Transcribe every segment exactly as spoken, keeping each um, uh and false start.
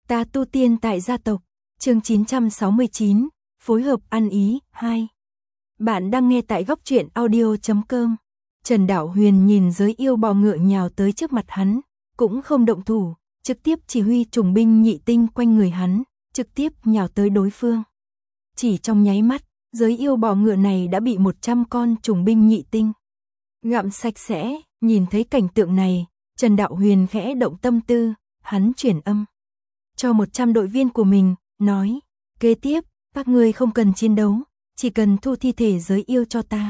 Ta tu tiên tại gia tộc, chương chín trăm sáu mươi chín, phối hợp ăn ý, hai. Bạn đang nghe tại góc truyện audio chấm com. Trần Đạo Huyền nhìn giới yêu bò ngựa nhào tới trước mặt hắn, cũng không động thủ, trực tiếp chỉ huy trùng binh nhị tinh quanh người hắn, trực tiếp nhào tới đối phương. Chỉ trong nháy mắt, giới yêu bò ngựa này đã bị một trăm con trùng binh nhị tinh gặm sạch sẽ. Nhìn thấy cảnh tượng này, Trần Đạo Huyền khẽ động tâm tư, hắn chuyển âm cho một trăm đội viên của mình, nói, kế tiếp, các ngươi không cần chiến đấu, chỉ cần thu thi thể giới yêu cho ta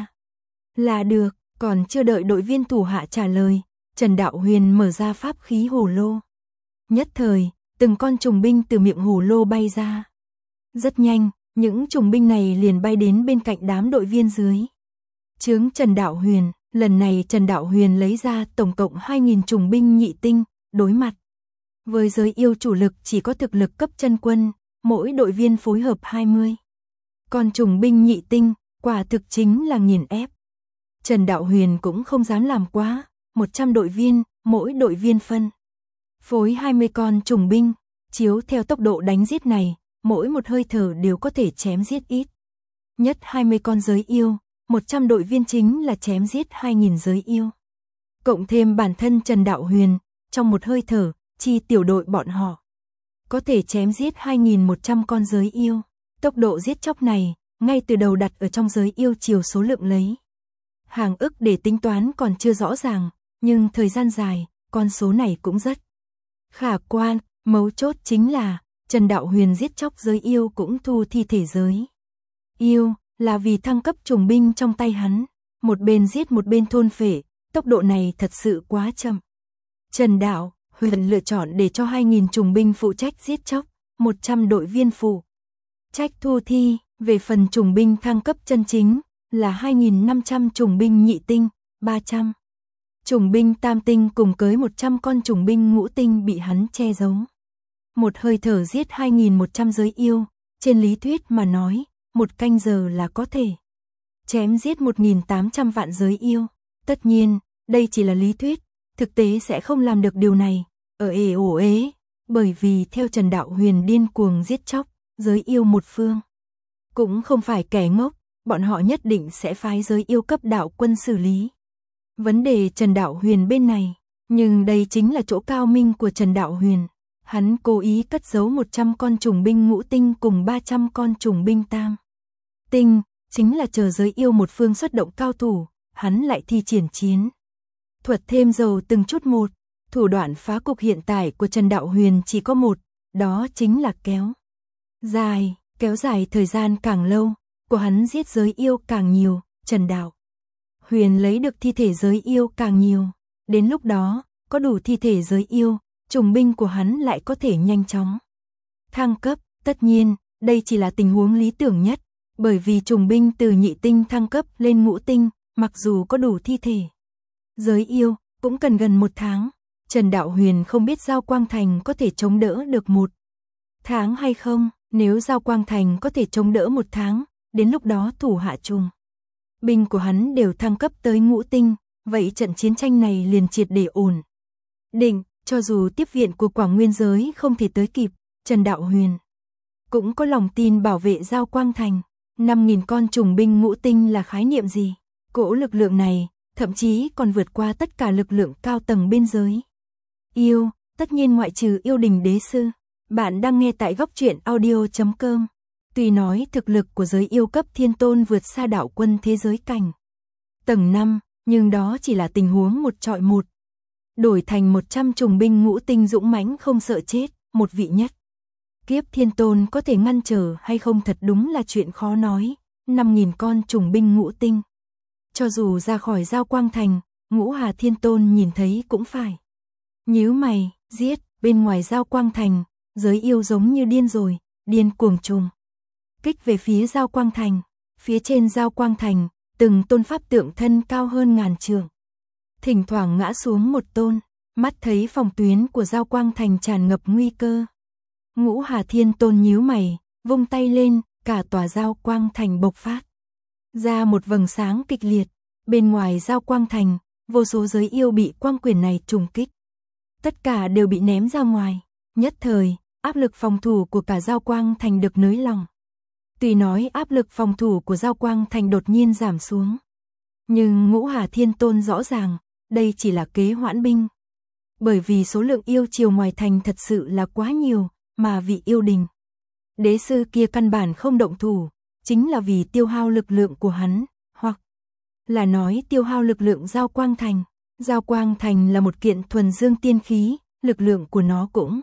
là được. Còn chưa đợi đội viên thủ hạ trả lời, Trần Đạo Huyền mở ra pháp khí hồ lô. Nhất thời, từng con trùng binh từ miệng hồ lô bay ra. Rất nhanh, những trùng binh này liền bay đến bên cạnh đám đội viên dưới trướng Trần Đạo Huyền. Lần này Trần Đạo Huyền lấy ra tổng cộng hai nghìn trùng binh nhị tinh, đối mặt với giới yêu chủ lực chỉ có thực lực cấp chân quân, mỗi đội viên phối hợp hai mươi. Còn trùng binh nhị tinh, quả thực chính là nghiền ép. Trần Đạo Huyền cũng không dám làm quá, một trăm đội viên, mỗi đội viên phân phối hai mươi con trùng binh, chiếu theo tốc độ đánh giết này, mỗi một hơi thở đều có thể chém giết ít nhất hai mươi con giới yêu. một trăm đội viên chính là chém giết hai nghìn giới yêu. Cộng thêm bản thân Trần Đạo Huyền, trong một hơi thở, chi tiểu đội bọn họ có thể chém giết hai nghìn một trăm con giới yêu. Tốc độ giết chóc này, ngay từ đầu đặt ở trong giới yêu chiều số lượng lấy hàng ức để tính toán còn chưa rõ ràng, nhưng thời gian dài, con số này cũng rất khả quan. Mấu chốt chính là, Trần Đạo Huyền giết chóc giới yêu cũng thu thi thể giới yêu, là vì thăng cấp trùng binh trong tay hắn, một bên giết một bên thôn phệ, tốc độ này thật sự quá chậm. Trần Đạo Huyền lựa chọn để cho hai nghìn trùng binh phụ trách giết chóc, một trăm đội viên phụ trách thu thi. Về phần trùng binh thăng cấp chân chính là hai nghìn năm trăm trùng binh nhị tinh, ba trăm trùng binh tam tinh cùng cưới một trăm con trùng binh ngũ tinh bị hắn che giấu. Một hơi thở giết hai nghìn một trăm giới yêu, trên lý thuyết mà nói, một canh giờ là có thể chém giết một nghìn tám trăm vạn giới yêu. Tất nhiên, đây chỉ là lý thuyết, thực tế sẽ không làm được điều này, ở ế ổ ế, bởi vì theo Trần Đạo Huyền điên cuồng giết chóc, giới yêu một phương cũng không phải kẻ ngốc, bọn họ nhất định sẽ phái giới yêu cấp đạo quân xử lý vấn đề Trần Đạo Huyền bên này. Nhưng đây chính là chỗ cao minh của Trần Đạo Huyền, hắn cố ý cất giấu một trăm con trùng binh ngũ tinh cùng ba trăm con trùng binh tam tinh, chính là chờ giới yêu một phương xuất động cao thủ, hắn lại thi triển chiến thuật thêm dầu từng chút một. Thủ đoạn phá cục hiện tại của Trần Đạo Huyền chỉ có một, đó chính là kéo dài, kéo dài thời gian càng lâu, của hắn giết giới yêu càng nhiều, Trần Đạo Huyền lấy được thi thể giới yêu càng nhiều. Đến lúc đó, có đủ thi thể giới yêu, trùng binh của hắn lại có thể nhanh chóng thăng cấp. Tất nhiên, đây chỉ là tình huống lý tưởng nhất, bởi vì trùng binh từ nhị tinh thăng cấp lên ngũ tinh, mặc dù có đủ thi thể giới yêu, cũng cần gần một tháng. Trần Đạo Huyền không biết Giao Quang Thành có thể chống đỡ được một tháng hay không. Nếu Giao Quang Thành có thể chống đỡ một tháng, đến lúc đó thủ hạ trùng binh của hắn đều thăng cấp tới ngũ tinh, vậy trận chiến tranh này liền triệt để ổn định. Cho dù tiếp viện của Quảng Nguyên giới không thể tới kịp, Trần Đạo Huyền cũng có lòng tin bảo vệ Giao Quang Thành. năm nghìn con trùng binh ngũ tinh là khái niệm gì? Cỗ lực lượng này, thậm chí còn vượt qua tất cả lực lượng cao tầng bên giới yêu, tất nhiên ngoại trừ yêu đình đế sư. Bạn đang nghe tại góc truyện audio chấm com. Tuy nói thực lực của giới yêu cấp thiên tôn vượt xa đạo quân thế giới cảnh tầng năm, nhưng đó chỉ là tình huống một trọi một. Đổi thành một trăm trùng binh ngũ tinh dũng mãnh không sợ chết, một vị nhất kiếp thiên tôn có thể ngăn trở hay không thật đúng là chuyện khó nói. năm nghìn con trùng binh ngũ tinh, cho dù ra khỏi Giao Quang Thành, Ngũ Hà Thiên Tôn nhìn thấy cũng phải nhíu mày. Giết. Bên ngoài Giao Quang Thành, giới yêu giống như điên rồi, điên cuồng trùng kích về phía Giao Quang Thành. Phía trên Giao Quang Thành, từng tôn pháp tượng thân cao hơn ngàn trượng, thỉnh thoảng ngã xuống một tôn. Mắt thấy phòng tuyến của Giao Quang Thành tràn ngập nguy cơ, Ngũ Hà Thiên Tôn nhíu mày, vung tay lên, cả tòa Giao Quang Thành bộc phát ra một vầng sáng kịch liệt. Bên ngoài Giao Quang Thành, vô số giới yêu bị quang quyền này trùng kích, tất cả đều bị ném ra ngoài. Nhất thời, áp lực phòng thủ của cả Giao Quang Thành được nới lỏng. Tuy nói áp lực phòng thủ của Giao Quang Thành đột nhiên giảm xuống, nhưng Ngũ Hà Thiên Tôn rõ ràng, đây chỉ là kế hoãn binh. Bởi vì số lượng yêu triều ngoài thành thật sự là quá nhiều, mà vị yêu đình đế sư kia căn bản không động thủ, chính là vì tiêu hao lực lượng của hắn, hoặc là nói tiêu hao lực lượng Giao Quang Thành. Giao Quang Thành là một kiện thuần dương tiên khí, lực lượng của nó cũng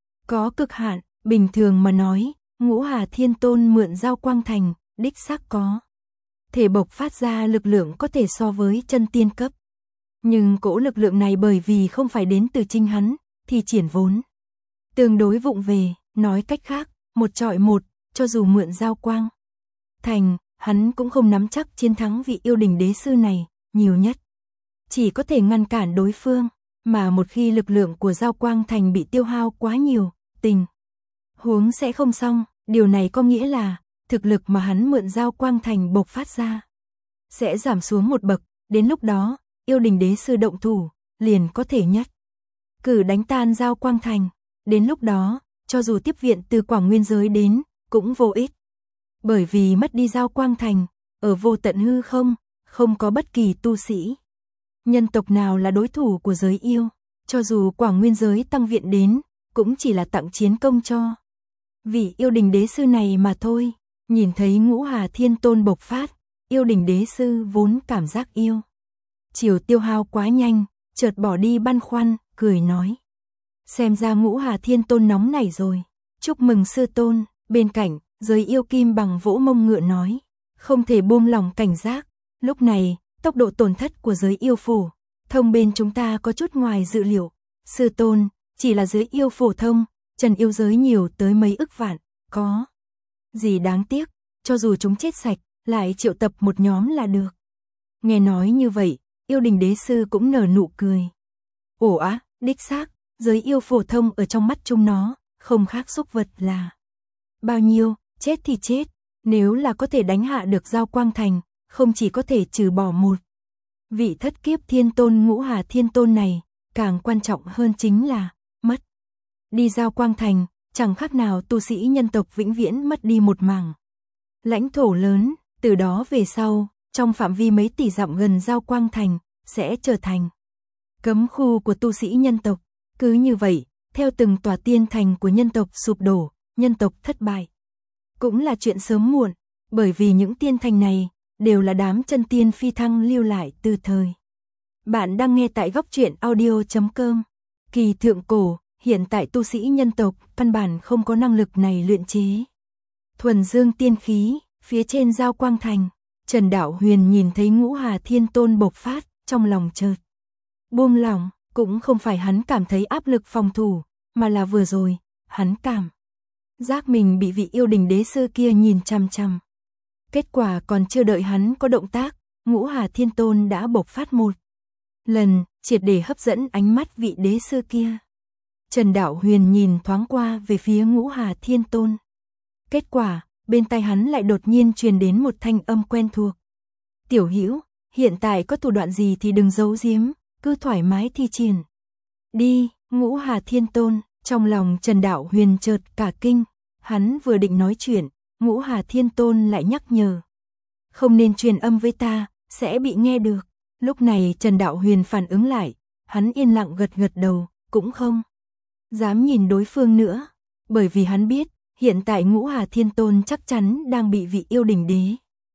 có cực hạn, bình thường mà nói, Ngũ Hà Thiên Tôn mượn Giao Quang Thành, đích xác có thể bộc phát ra lực lượng có thể so với chân tiên cấp. Nhưng cỗ lực lượng này bởi vì không phải đến từ chính hắn, thì triển vốn tương đối vụng về, nói cách khác, một trọi một, cho dù mượn Giao Quang Thành, hắn cũng không nắm chắc chiến thắng vị yêu đình đế sư này, nhiều nhất chỉ có thể ngăn cản đối phương, mà một khi lực lượng của Giao Quang Thành bị tiêu hao quá nhiều, tình huống sẽ không xong, điều này có nghĩa là thực lực mà hắn mượn Giao Quang Thành bộc phát ra sẽ giảm xuống một bậc, đến lúc đó, yêu đình đế sư động thủ, liền có thể nhất cử đánh tan Giao Quang Thành, đến lúc đó, cho dù tiếp viện từ Quảng Nguyên giới đến, cũng vô ích. Bởi vì mất đi Giao Quang Thành, ở vô tận hư không, không có bất kỳ tu sĩ nhân tộc nào là đối thủ của giới yêu, cho dù Quảng Nguyên giới tăng viện đến, cũng chỉ là tặng chiến công cho vị yêu đình đế sư này mà thôi. Nhìn thấy Ngũ Hà Thiên Tôn bộc phát, yêu đình đế sư vốn cảm giác yêu chiều tiêu hao quá nhanh, chợt bỏ đi băn khoăn, cười nói: xem ra Ngũ Hà Thiên Tôn nóng nảy rồi, chúc mừng sư tôn. Bên cạnh, giới yêu kim bằng vỗ mông ngựa nói: không thể buông lỏng cảnh giác, lúc này, tốc độ tổn thất của giới yêu phổ thông bên chúng ta có chút ngoài dự liệu. Sư tôn, chỉ là giới yêu phổ thông, trần yêu giới nhiều tới mấy ức vạn, có gì đáng tiếc, cho dù chúng chết sạch, lại triệu tập một nhóm là được. Nghe nói như vậy, yêu đình đế sư cũng nở nụ cười. Ồ á, đích xác, giới yêu phổ thông ở trong mắt chúng nó, không khác súc vật là bao nhiêu, chết thì chết, nếu là có thể đánh hạ được Giao Quang Thành, không chỉ có thể trừ bỏ một vị thất kiếp thiên tôn Ngũ Hà Thiên Tôn này, càng quan trọng hơn chính là mất đi Giao Quang Thành, chẳng khác nào tu sĩ nhân tộc vĩnh viễn mất đi một mảng lãnh thổ lớn, từ đó về sau, trong phạm vi mấy tỷ dặm gần Giao Quang Thành, sẽ trở thành cấm khu của tu sĩ nhân tộc. Cứ như vậy, theo từng tòa tiên thành của nhân tộc sụp đổ, nhân tộc thất bại, cũng là chuyện sớm muộn, bởi vì những tiên thành này đều là đám chân tiên phi thăng lưu lại từ thời. Bạn đang nghe tại góc truyện audio chấm com. Kỳ thượng cổ, hiện tại tu sĩ nhân tộc căn bản không có năng lực này luyện chế thuần dương tiên khí. Phía trên Giao Quang Thành, Trần Đạo Huyền nhìn thấy Ngũ Hà Thiên Tôn bộc phát, trong lòng chợt buông lỏng, cũng không phải hắn cảm thấy áp lực phòng thủ, mà là vừa rồi, hắn cảm giác mình bị vị yêu đình đế sư kia nhìn chằm chằm. Kết quả còn chưa đợi hắn có động tác, Ngũ Hà Thiên Tôn đã bộc phát một lần, triệt để hấp dẫn ánh mắt vị đế sư kia. Trần Đạo Huyền nhìn thoáng qua về phía Ngũ Hà Thiên Tôn. Kết quả, bên tai hắn lại đột nhiên truyền đến một thanh âm quen thuộc. Tiểu Hữu, hiện tại có thủ đoạn gì thì đừng giấu giếm, cứ thoải mái thi triển đi. Ngũ Hà Thiên Tôn, trong lòng Trần Đạo Huyền chợt cả kinh, hắn vừa định nói chuyện, Ngũ Hà Thiên Tôn lại nhắc nhở: không nên truyền âm với ta, sẽ bị nghe được. Lúc này Trần Đạo Huyền phản ứng lại, hắn yên lặng gật gật đầu, cũng không dám nhìn đối phương nữa, bởi vì hắn biết, hiện tại Ngũ Hà Thiên Tôn chắc chắn đang bị vị yêu đình đế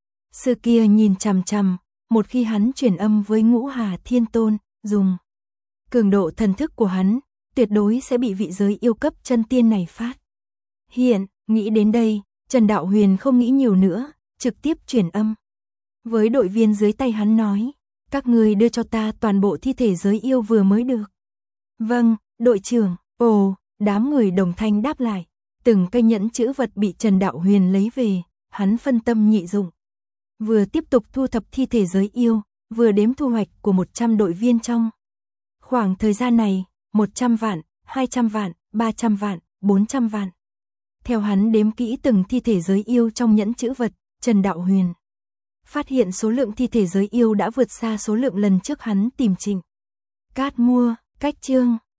sư kia nhìn chằm chằm, một khi hắn truyền âm với Ngũ Hà Thiên Tôn, dùng cường độ thần thức của hắn, tuyệt đối sẽ bị vị giới yêu cấp chân tiên này phát hiện. Nghĩ đến đây, Trần Đạo Huyền không nghĩ nhiều nữa, trực tiếp truyền âm với đội viên dưới tay hắn nói: các người đưa cho ta toàn bộ thi thể giới yêu vừa mới được. Vâng, đội trưởng. Ồ, đám người đồng thanh đáp lại. Từng cây nhẫn chữ vật bị Trần Đạo Huyền lấy về, hắn phân tâm nhị dụng, vừa tiếp tục thu thập thi thể giới yêu, vừa đếm thu hoạch của một trăm đội viên trong khoảng thời gian này, một trăm vạn, hai trăm vạn, ba trăm vạn, bốn trăm vạn. Theo hắn đếm kỹ từng thi thể giới yêu trong nhẫn chữ vật, Trần Đạo Huyền phát hiện số lượng thi thể giới yêu đã vượt xa số lượng lần trước hắn tìm Trịnh Cát mua. Cách chương